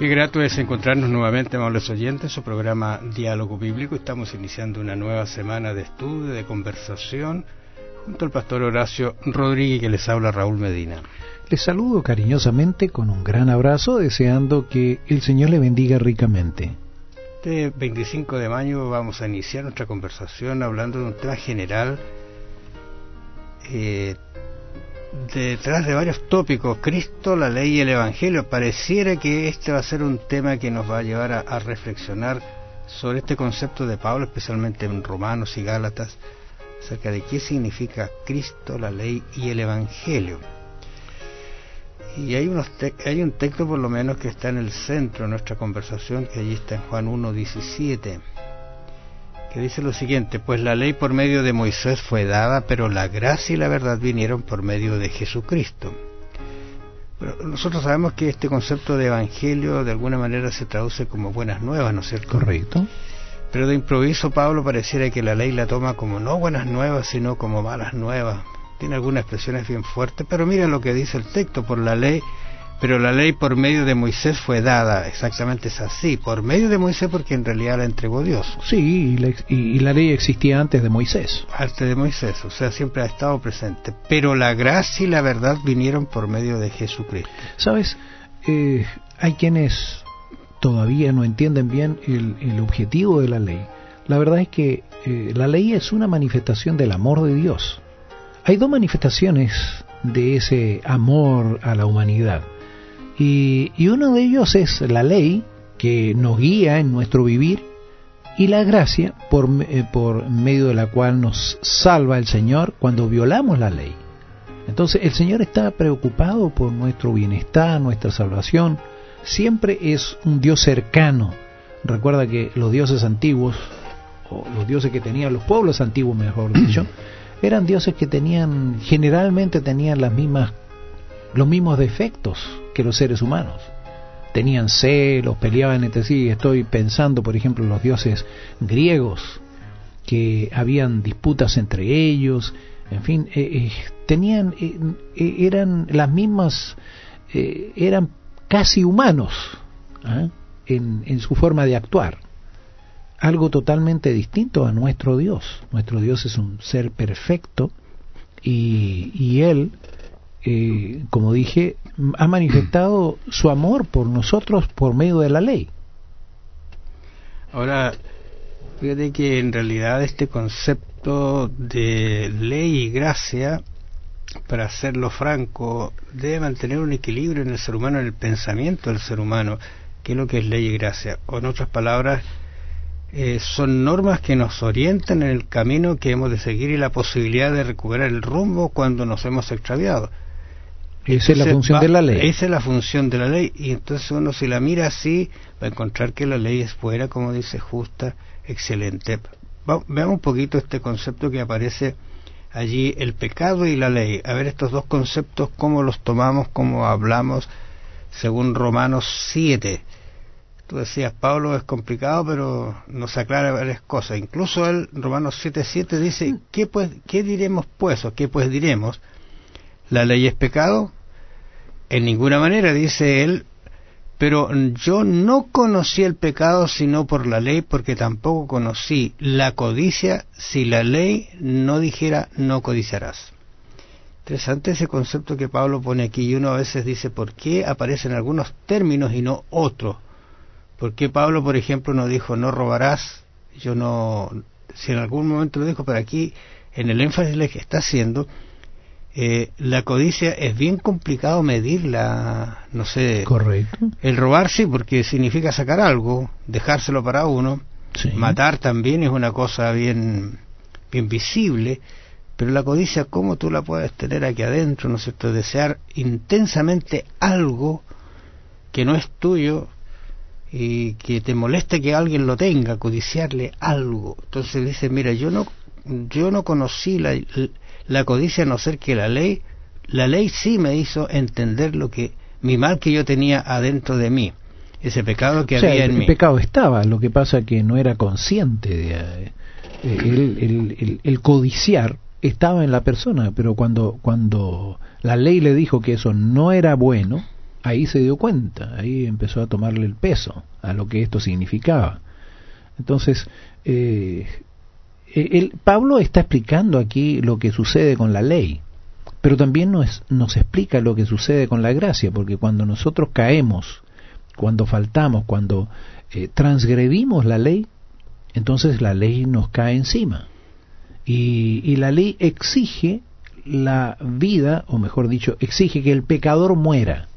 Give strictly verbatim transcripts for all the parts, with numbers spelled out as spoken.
Qué grato es encontrarnos nuevamente, amables oyentes, en su programa Diálogo Bíblico. Estamos iniciando una nueva semana de estudio, de conversación, junto al pastor Horacio Rodríguez, que les habla Raúl Medina. Les saludo cariñosamente con un gran abrazo, deseando que el Señor le bendiga ricamente. Este veinticinco de mayo vamos a iniciar nuestra conversación hablando de un tema general, eh, detrás de varios tópicos: Cristo, la ley y el Evangelio. Pareciera que este va a ser un tema que nos va a llevar a, a reflexionar sobre este concepto de Pablo, especialmente en Romanos y Gálatas, acerca de qué significa Cristo, la ley y el Evangelio. Y hay, unos te- hay un texto por lo menos que está en el centro de nuestra conversación, que allí está en Juan uno diecisiete, que dice lo siguiente: pues la ley por medio de Moisés fue dada, pero la gracia y la verdad vinieron por medio de Jesucristo. Pero nosotros sabemos que este concepto de evangelio de alguna manera se traduce como buenas nuevas, ¿no es cierto? Correcto. Pero de improviso Pablo pareciera que la ley la toma como no buenas nuevas, sino como malas nuevas. Tiene algunas expresiones bien fuertes, pero miren lo que dice el texto: por la ley, pero la ley por medio de Moisés fue dada. Exactamente es así, por medio de Moisés, porque en realidad la entregó Dios. Sí, y la, y, y la ley existía antes de Moisés. Antes de Moisés, o sea, siempre ha estado presente. Pero la gracia y la verdad vinieron por medio de Jesucristo. ¿Sabes? Eh, hay quienes todavía no entienden bien el, el objetivo de la ley. La verdad es que eh, la ley es una manifestación del amor de Dios. Hay dos manifestaciones de ese amor a la humanidad. Y, y uno de ellos es la ley, que nos guía en nuestro vivir, y la gracia, por, eh, por medio de la cual nos salva el Señor cuando violamos la ley. Entonces el Señor está preocupado por nuestro bienestar, nuestra salvación. Siempre es un Dios cercano. Recuerda que los dioses antiguos, o los dioses que tenían los pueblos antiguos, mejor dicho, eran dioses que tenían, generalmente tenían las mismas, los mismos defectos que los seres humanos. Tenían celos, peleaban entre sí. Estoy pensando, por ejemplo, en los dioses griegos, que habían disputas entre ellos. En fin, eh, eh, tenían, eh, eh, eran las mismas, eh, eran casi humanos, ¿eh? en, en su forma de actuar. Algo totalmente distinto a nuestro Dios. Nuestro Dios es un ser perfecto y, y Él, eh, como dije, ha manifestado su amor por nosotros por medio de la ley. Ahora, fíjate que en realidad este concepto de ley y gracia, para hacerlo franco, debe mantener un equilibrio en el ser humano, en el pensamiento del ser humano. ¿Qué es lo que es ley y gracia? O en otras palabras, Eh, son normas que nos orientan en el camino que hemos de seguir y la posibilidad de recuperar el rumbo cuando nos hemos extraviado. Esa entonces, es la función va, de la ley. Esa es la función de la ley, y entonces uno, si la mira así, va a encontrar que la ley es buena, como dice, justa, excelente. Va, veamos un poquito este concepto que aparece allí, el pecado y la ley. A ver estos dos conceptos, cómo los tomamos, cómo hablamos, según Romanos siete. Tú decías, Pablo es complicado, pero nos aclara varias cosas. Incluso él, Romanos siete siete, dice, ¿qué, pues, ¿qué diremos pues? ¿O qué pues diremos? ¿La ley es pecado? En ninguna manera, dice él, pero yo no conocí el pecado sino por la ley, porque tampoco conocí la codicia si la ley no dijera no codiciarás. Interesante ese concepto que Pablo pone aquí, y uno a veces dice, ¿por qué aparecen algunos términos y no otros? ¿Por qué Pablo, por ejemplo, no dijo no robarás? Yo no, si en algún momento lo dijo, pero aquí en el énfasis que está haciendo, eh, la codicia es bien complicado medirla, no sé. Correcto. El robar sí, porque significa sacar algo, dejárselo para uno. Sí. Matar también es una cosa bien, bien visible, pero la codicia, ¿cómo tú la puedes tener aquí adentro, no es cierto? Desear intensamente algo que no es tuyo, y que te molesta que alguien lo tenga, codiciarle algo. Entonces dice, mira, yo no yo no conocí la, la codicia, a no ser que la ley la ley sí me hizo entender lo que mi mal que yo tenía adentro de mí, ese pecado que o sea, había en el, mí. El pecado estaba, lo que pasa que no era consciente de eh, el, el, el, el codiciar estaba en la persona, pero cuando cuando la ley le dijo que eso no era bueno, ahí se dio cuenta, ahí empezó a tomarle el peso a lo que esto significaba. Entonces, eh, el, Pablo está explicando aquí lo que sucede con la ley, pero también nos, nos explica lo que sucede con la gracia, porque cuando nosotros caemos, cuando faltamos, cuando eh, transgredimos la ley, entonces la ley nos cae encima. Y, y la ley exige la vida, o mejor dicho, exige que el pecador muera.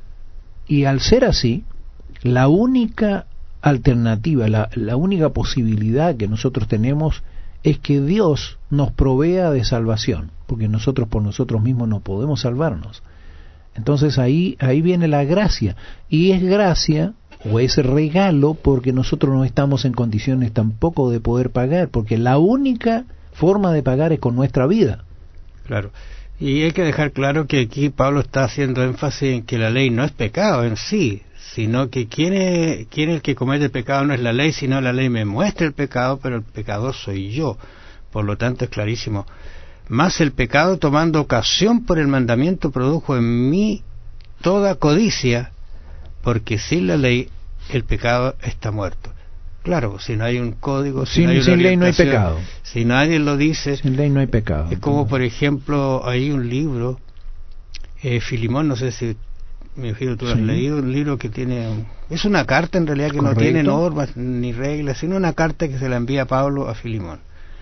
Y al ser así, la única alternativa, la, la única posibilidad que nosotros tenemos es que Dios nos provea de salvación, porque nosotros por nosotros mismos no podemos salvarnos. Entonces ahí, ahí viene la gracia, y es gracia o es regalo porque nosotros no estamos en condiciones tampoco de poder pagar, porque la única forma de pagar es con nuestra vida. Claro, y hay que dejar claro que aquí Pablo está haciendo énfasis en que la ley no es pecado en sí, sino que quien es, quien es el que comete el pecado no es la ley, sino la ley me muestra el pecado, pero el pecador soy yo. Por lo tanto es clarísimo. Más el pecado, tomando ocasión por el mandamiento, produjo en mí toda codicia, porque sin la ley el pecado está muerto. Claro, si no hay un código, si sin, no hay una sin ley no hay pecado. Si nadie lo dice, sin ley no hay pecado. Es como, por ejemplo, hay un libro, eh, Filimón, no sé si me imagino tú lo has sí. leído, un libro que tiene, es una carta en realidad que Correcto. No tiene normas ni reglas, sino una carta que se la envía Pablo a Filimón.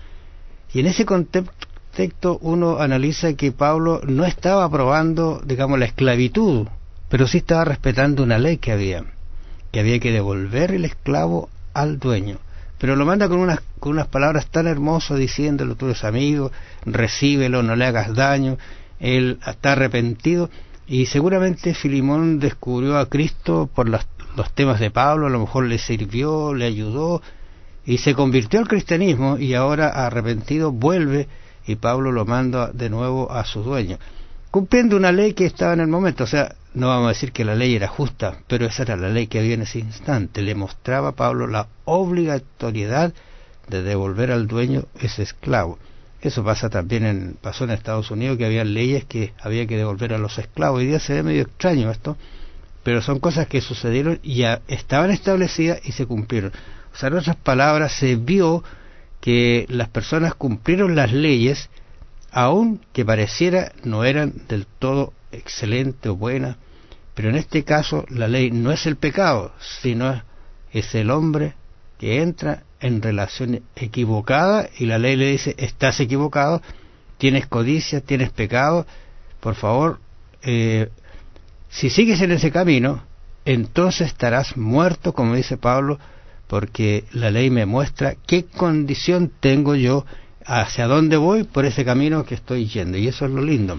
Y en ese contexto uno analiza que Pablo no estaba aprobando, digamos, la esclavitud, pero sí estaba respetando una ley que había, que había que devolver el esclavo al dueño. Pero lo manda con unas, con unas palabras tan hermosas, diciéndolo, tú eres amigo, recíbelo, no le hagas daño, él está arrepentido. Y seguramente Filimón descubrió a Cristo por los, los temas de Pablo, a lo mejor le sirvió, le ayudó, y se convirtió al cristianismo, y ahora arrepentido vuelve, y Pablo lo manda de nuevo a su dueño, cumpliendo una ley que estaba en el momento. O sea, no vamos a decir que la ley era justa, pero esa era la ley que había en ese instante. Le mostraba a Pablo la obligatoriedad de devolver al dueño ese esclavo. Eso pasa también en, pasó en Estados Unidos, que había leyes que había que devolver a los esclavos. Hoy día se ve medio extraño esto, pero son cosas que sucedieron y ya estaban establecidas y se cumplieron. O sea, en otras palabras, se vio que las personas cumplieron las leyes, aun que pareciera no eran del todo excelentes o buenas, pero en este caso la ley no es el pecado, sino es el hombre que entra en relación equivocada, y la ley le dice, estás equivocado, tienes codicia, tienes pecado, por favor, eh, si sigues en ese camino, entonces estarás muerto, como dice Pablo, porque la ley me muestra qué condición tengo yo, hacia dónde voy por ese camino que estoy yendo, y eso es lo lindo.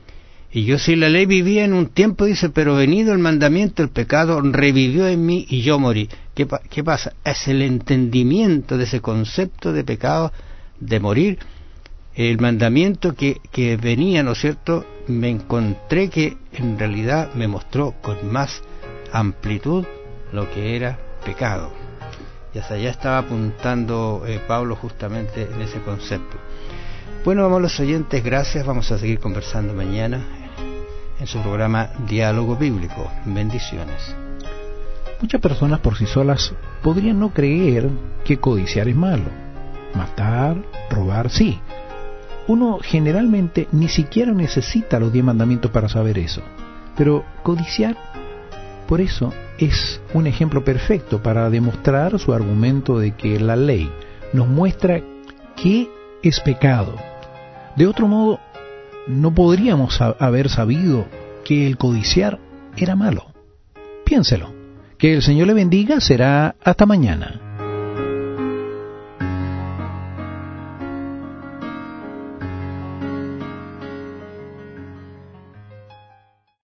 Y yo sin la ley vivía en un tiempo, dice, pero venido el mandamiento, el pecado revivió en mí y yo morí. ¿Qué, pa- qué pasa? Es el entendimiento de ese concepto de pecado, de morir. El mandamiento que, que venía, ¿no es cierto?, me encontré que en realidad me mostró con más amplitud lo que era pecado. Y hasta allá estaba apuntando eh, Pablo justamente en ese concepto. Bueno, vamos los oyentes, gracias. Vamos a seguir conversando mañana en su programa Diálogo Bíblico. Bendiciones. Muchas personas por sí solas podrían no creer que codiciar es malo. Matar, robar, sí. Uno generalmente ni siquiera necesita los diez mandamientos para saber eso. Pero codiciar, por eso, es un ejemplo perfecto para demostrar su argumento de que la ley nos muestra qué es pecado. De otro modo, no podríamos haber sabido que el codiciar era malo. Piénselo. Que el Señor le bendiga. Será hasta mañana.